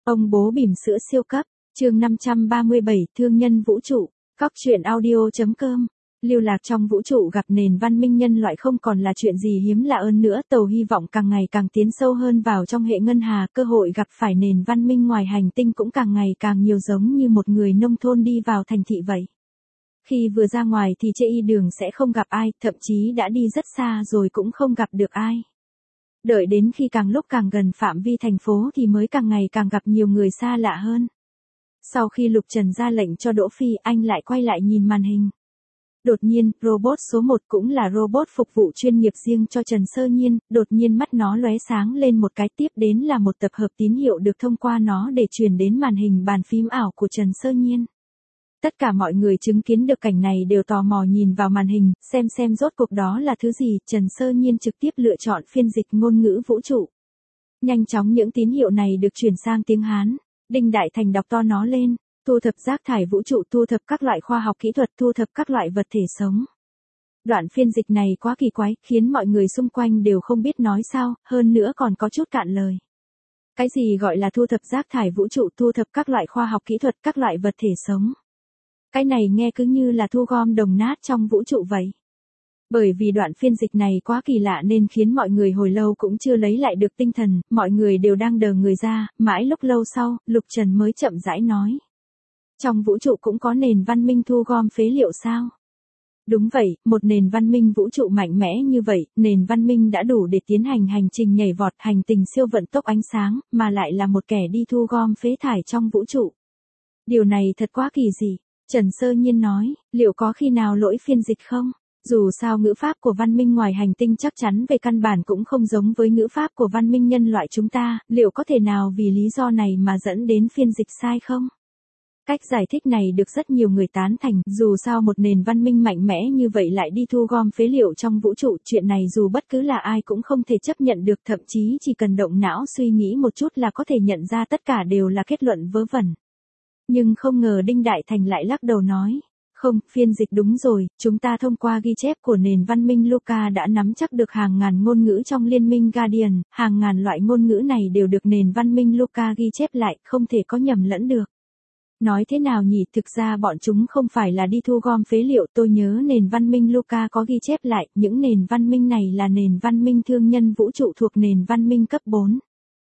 Ông bố bỉm sữa siêu cấp, chương 537, thương nhân vũ trụ, Cóc truyện audio.com. Lưu lạc trong vũ trụ gặp nền văn minh nhân loại không còn là chuyện gì hiếm lạ hơn nữa, tàu hy vọng càng ngày càng tiến sâu hơn vào trong hệ ngân hà, cơ hội gặp phải nền văn minh ngoài hành tinh cũng càng ngày càng nhiều, giống như một người nông thôn đi vào thành thị vậy. Khi vừa ra ngoài thì chê y đường sẽ không gặp ai, thậm chí đã đi rất xa rồi cũng không gặp được ai. Đợi đến khi càng lúc càng gần phạm vi thành phố thì mới càng ngày càng gặp nhiều người xa lạ hơn. Sau khi Lục Trần ra lệnh cho Đỗ Phi, anh lại quay lại nhìn màn hình. Đột nhiên, robot số 1 cũng là robot phục vụ chuyên nghiệp riêng cho Trần Sơ Nhiên, đột nhiên mắt nó lóe sáng lên một cái, tiếp đến là một tập hợp tín hiệu được thông qua nó để truyền đến màn hình bàn phím ảo của Trần Sơ Nhiên. Tất cả mọi người chứng kiến được cảnh này đều tò mò nhìn vào màn hình, xem rốt cuộc đó là thứ gì. Trần Sơ Nhiên trực tiếp lựa chọn phiên dịch ngôn ngữ vũ trụ. Nhanh chóng những tín hiệu này được chuyển sang tiếng Hán. Đinh Đại Thành đọc to nó lên: thu thập rác thải vũ trụ, thu thập các loại khoa học kỹ thuật, thu thập các loại vật thể sống. Đoạn phiên dịch này quá kỳ quái, khiến mọi người xung quanh đều không biết nói sao, hơn nữa còn có chút cạn lời. Cái gì gọi là thu thập rác thải vũ trụ, thu thập các loại khoa học kỹ thuật, các loại vật thể sống? Cái này nghe cứ như là thu gom đồng nát trong vũ trụ vậy. Bởi vì đoạn phiên dịch này quá kỳ lạ nên khiến mọi người hồi lâu cũng chưa lấy lại được tinh thần, mọi người đều đang đờ người ra, mãi lúc lâu sau, Lục Trần mới chậm rãi nói. Trong vũ trụ cũng có nền văn minh thu gom phế liệu sao? Đúng vậy, một nền văn minh vũ trụ mạnh mẽ như vậy, nền văn minh đã đủ để tiến hành hành trình nhảy vọt, hành tinh siêu vận tốc ánh sáng, mà lại là một kẻ đi thu gom phế thải trong vũ trụ. Điều này thật quá kỳ dị. Trần Sơ Nhiên nói, liệu có khi nào lỗi phiên dịch không? Dù sao ngữ pháp của văn minh ngoài hành tinh chắc chắn về căn bản cũng không giống với ngữ pháp của văn minh nhân loại chúng ta, liệu có thể nào vì lý do này mà dẫn đến phiên dịch sai không? Cách giải thích này được rất nhiều người tán thành, dù sao một nền văn minh mạnh mẽ như vậy lại đi thu gom phế liệu trong vũ trụ, chuyện này dù bất cứ là ai cũng không thể chấp nhận được, thậm chí chỉ cần động não suy nghĩ một chút là có thể nhận ra tất cả đều là kết luận vớ vẩn. Nhưng không ngờ Đinh Đại Thành lại lắc đầu nói, không, phiên dịch đúng rồi, chúng ta thông qua ghi chép của nền văn minh Luca đã nắm chắc được hàng ngàn ngôn ngữ trong liên minh Guardian, hàng ngàn loại ngôn ngữ này đều được nền văn minh Luca ghi chép lại, không thể có nhầm lẫn được. Nói thế nào nhỉ, thực ra bọn chúng không phải là đi thu gom phế liệu, tôi nhớ nền văn minh Luca có ghi chép lại, những nền văn minh này là nền văn minh thương nhân vũ trụ thuộc nền văn minh cấp 4.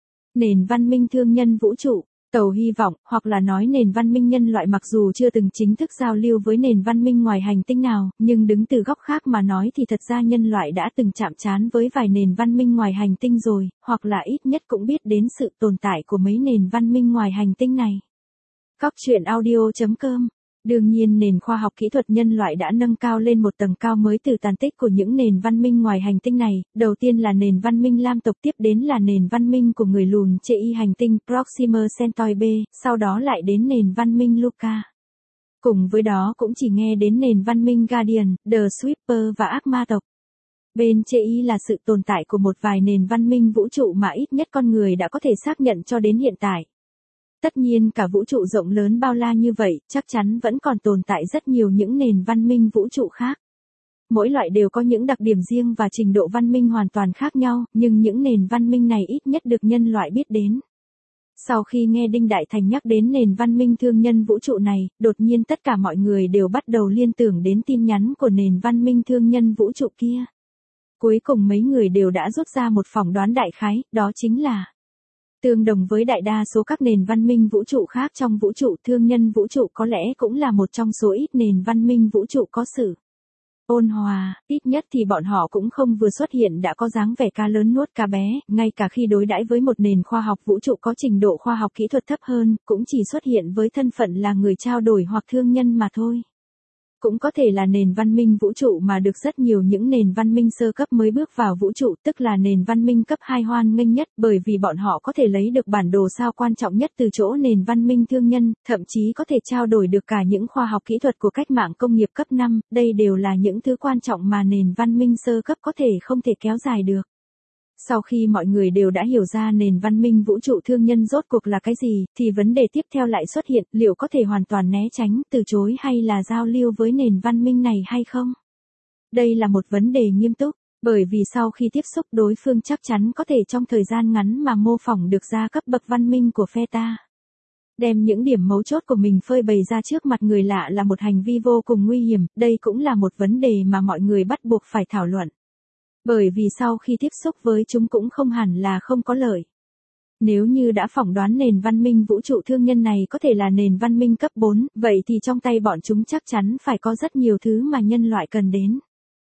Nền văn minh thương nhân vũ trụ. Tàu hy vọng, hoặc là nói nền văn minh nhân loại mặc dù chưa từng chính thức giao lưu với nền văn minh ngoài hành tinh nào, nhưng đứng từ góc khác mà nói thì thật ra nhân loại đã từng chạm trán với vài nền văn minh ngoài hành tinh rồi, hoặc là ít nhất cũng biết đến sự tồn tại của mấy nền văn minh ngoài hành tinh này. Cóc truyện audio.com. Đương nhiên nền khoa học kỹ thuật nhân loại đã nâng cao lên một tầng cao mới từ tàn tích của những nền văn minh ngoài hành tinh này, đầu tiên là nền văn minh Lam tộc, tiếp đến là nền văn minh của người lùn chê y hành tinh Proxima Centauri B, sau đó lại đến nền văn minh Luca. Cùng với đó cũng chỉ nghe đến nền văn minh Guardian, The Sweeper và ác ma tộc. Bên chê y là sự tồn tại của một vài nền văn minh vũ trụ mà ít nhất con người đã có thể xác nhận cho đến hiện tại. Tất nhiên cả vũ trụ rộng lớn bao la như vậy, chắc chắn vẫn còn tồn tại rất nhiều những nền văn minh vũ trụ khác. Mỗi loại đều có những đặc điểm riêng và trình độ văn minh hoàn toàn khác nhau, nhưng những nền văn minh này ít nhất được nhân loại biết đến. Sau khi nghe Đinh Đại Thành nhắc đến nền văn minh thương nhân vũ trụ này, đột nhiên tất cả mọi người đều bắt đầu liên tưởng đến tin nhắn của nền văn minh thương nhân vũ trụ kia. Cuối cùng mấy người đều đã rút ra một phỏng đoán đại khái, đó chính là tương đồng với đại đa số các nền văn minh vũ trụ khác trong vũ trụ, thương nhân vũ trụ có lẽ cũng là một trong số ít nền văn minh vũ trụ có sự ôn hòa, ít nhất thì bọn họ cũng không vừa xuất hiện đã có dáng vẻ cá lớn nuốt cá bé, ngay cả khi đối đãi với một nền khoa học vũ trụ có trình độ khoa học kỹ thuật thấp hơn, cũng chỉ xuất hiện với thân phận là người trao đổi hoặc thương nhân mà thôi. Cũng có thể là nền văn minh vũ trụ mà được rất nhiều những nền văn minh sơ cấp mới bước vào vũ trụ, tức là nền văn minh cấp 2 hoan nghênh nhất, bởi vì bọn họ có thể lấy được bản đồ sao quan trọng nhất từ chỗ nền văn minh thương nhân, thậm chí có thể trao đổi được cả những khoa học kỹ thuật của cách mạng công nghiệp cấp 5, đây đều là những thứ quan trọng mà nền văn minh sơ cấp có thể không thể kéo dài được. Sau khi mọi người đều đã hiểu ra nền văn minh vũ trụ thương nhân rốt cuộc là cái gì, thì vấn đề tiếp theo lại xuất hiện, liệu có thể hoàn toàn né tránh, từ chối hay là giao lưu với nền văn minh này hay không? Đây là một vấn đề nghiêm túc, bởi vì sau khi tiếp xúc đối phương chắc chắn có thể trong thời gian ngắn mà mô phỏng được ra cấp bậc văn minh của phe ta. Đem những điểm mấu chốt của mình phơi bày ra trước mặt người lạ là một hành vi vô cùng nguy hiểm, đây cũng là một vấn đề mà mọi người bắt buộc phải thảo luận. Bởi vì sau khi tiếp xúc với chúng cũng không hẳn là không có lợi. Nếu như đã phỏng đoán nền văn minh vũ trụ thương nhân này có thể là nền văn minh cấp 4, vậy thì trong tay bọn chúng chắc chắn phải có rất nhiều thứ mà nhân loại cần đến.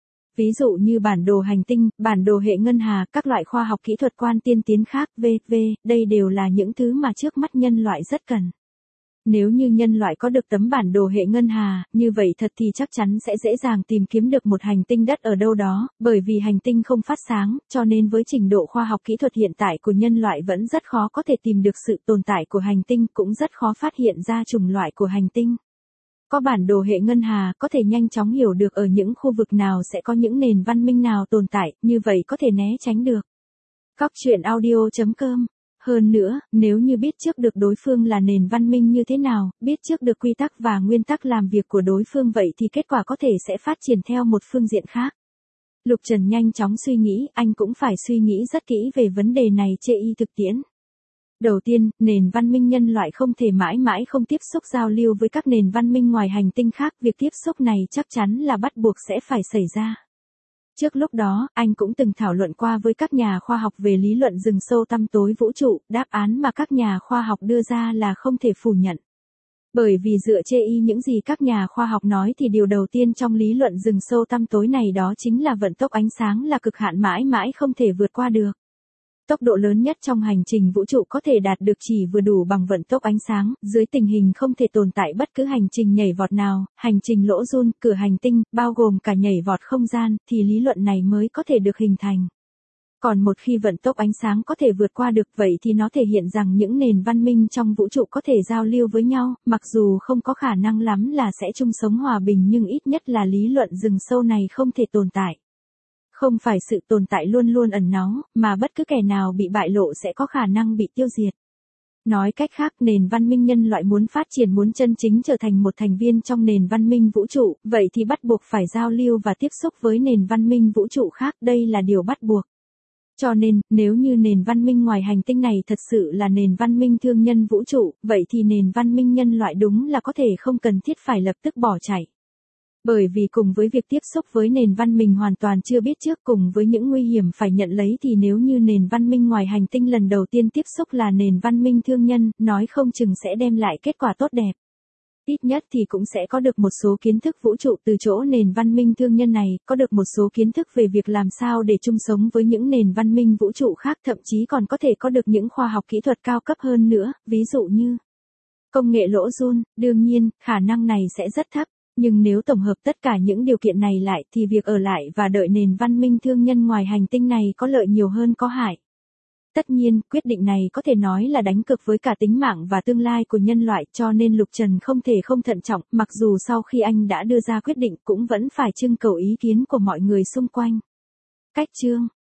Ví dụ như bản đồ hành tinh, bản đồ hệ ngân hà, các loại khoa học kỹ thuật quan tiên tiến khác, v.v. Đây đều là những thứ mà trước mắt nhân loại rất cần. Nếu như nhân loại có được tấm bản đồ hệ ngân hà, như vậy thật thì chắc chắn sẽ dễ dàng tìm kiếm được một hành tinh đất ở đâu đó, bởi vì hành tinh không phát sáng, cho nên với trình độ khoa học kỹ thuật hiện tại của nhân loại vẫn rất khó có thể tìm được sự tồn tại của hành tinh, cũng rất khó phát hiện ra chủng loại của hành tinh. Có bản đồ hệ ngân hà, có thể nhanh chóng hiểu được ở những khu vực nào sẽ có những nền văn minh nào tồn tại, như vậy có thể né tránh được. Góc truyện audio.com. Hơn nữa, nếu như biết trước được đối phương là nền văn minh như thế nào, biết trước được quy tắc và nguyên tắc làm việc của đối phương vậy thì kết quả có thể sẽ phát triển theo một phương diện khác. Lục Trần nhanh chóng suy nghĩ, anh cũng phải suy nghĩ rất kỹ về vấn đề này chê y thực tiễn. Đầu tiên, nền văn minh nhân loại không thể mãi mãi không tiếp xúc giao lưu với các nền văn minh ngoài hành tinh khác, việc tiếp xúc này chắc chắn là bắt buộc sẽ phải xảy ra. Trước lúc đó, anh cũng từng thảo luận qua với các nhà khoa học về lý luận rừng sâu tăm tối vũ trụ, đáp án mà các nhà khoa học đưa ra là không thể phủ nhận. Bởi vì dựa chê y những gì các nhà khoa học nói thì điều đầu tiên trong lý luận rừng sâu tăm tối này đó chính là vận tốc ánh sáng là cực hạn mãi mãi không thể vượt qua được. Tốc độ lớn nhất trong hành trình vũ trụ có thể đạt được chỉ vừa đủ bằng vận tốc ánh sáng, dưới tình hình không thể tồn tại bất cứ hành trình nhảy vọt nào, hành trình lỗ giun, cửa hành tinh, bao gồm cả nhảy vọt không gian, thì lý luận này mới có thể được hình thành. Còn một khi vận tốc ánh sáng có thể vượt qua được vậy thì nó thể hiện rằng những nền văn minh trong vũ trụ có thể giao lưu với nhau, mặc dù không có khả năng lắm là sẽ chung sống hòa bình nhưng ít nhất là lý luận rừng sâu này không thể tồn tại. Không phải sự tồn tại luôn luôn ẩn náu, mà bất cứ kẻ nào bị bại lộ sẽ có khả năng bị tiêu diệt. Nói cách khác, nền văn minh nhân loại muốn phát triển, muốn chân chính trở thành một thành viên trong nền văn minh vũ trụ, vậy thì bắt buộc phải giao lưu và tiếp xúc với nền văn minh vũ trụ khác, đây là điều bắt buộc. Cho nên, nếu như nền văn minh ngoài hành tinh này thật sự là nền văn minh thương nhân vũ trụ, vậy thì nền văn minh nhân loại đúng là có thể không cần thiết phải lập tức bỏ chạy. Bởi vì cùng với việc tiếp xúc với nền văn minh hoàn toàn chưa biết trước, cùng với những nguy hiểm phải nhận lấy, thì nếu như nền văn minh ngoài hành tinh lần đầu tiên tiếp xúc là nền văn minh thương nhân, nói không chừng sẽ đem lại kết quả tốt đẹp. Ít nhất thì cũng sẽ có được một số kiến thức vũ trụ từ chỗ nền văn minh thương nhân này, có được một số kiến thức về việc làm sao để chung sống với những nền văn minh vũ trụ khác, thậm chí còn có thể có được những khoa học kỹ thuật cao cấp hơn nữa, ví dụ như công nghệ lỗ giun. Đương nhiên, khả năng này sẽ rất thấp. Nhưng nếu tổng hợp tất cả những điều kiện này lại thì việc ở lại và đợi nền văn minh thương nhân ngoài hành tinh này có lợi nhiều hơn có hại. Tất nhiên, quyết định này có thể nói là đánh cược với cả tính mạng và tương lai của nhân loại, cho nên Lục Trần không thể không thận trọng, mặc dù sau khi anh đã đưa ra quyết định cũng vẫn phải trưng cầu ý kiến của mọi người xung quanh. Cách chương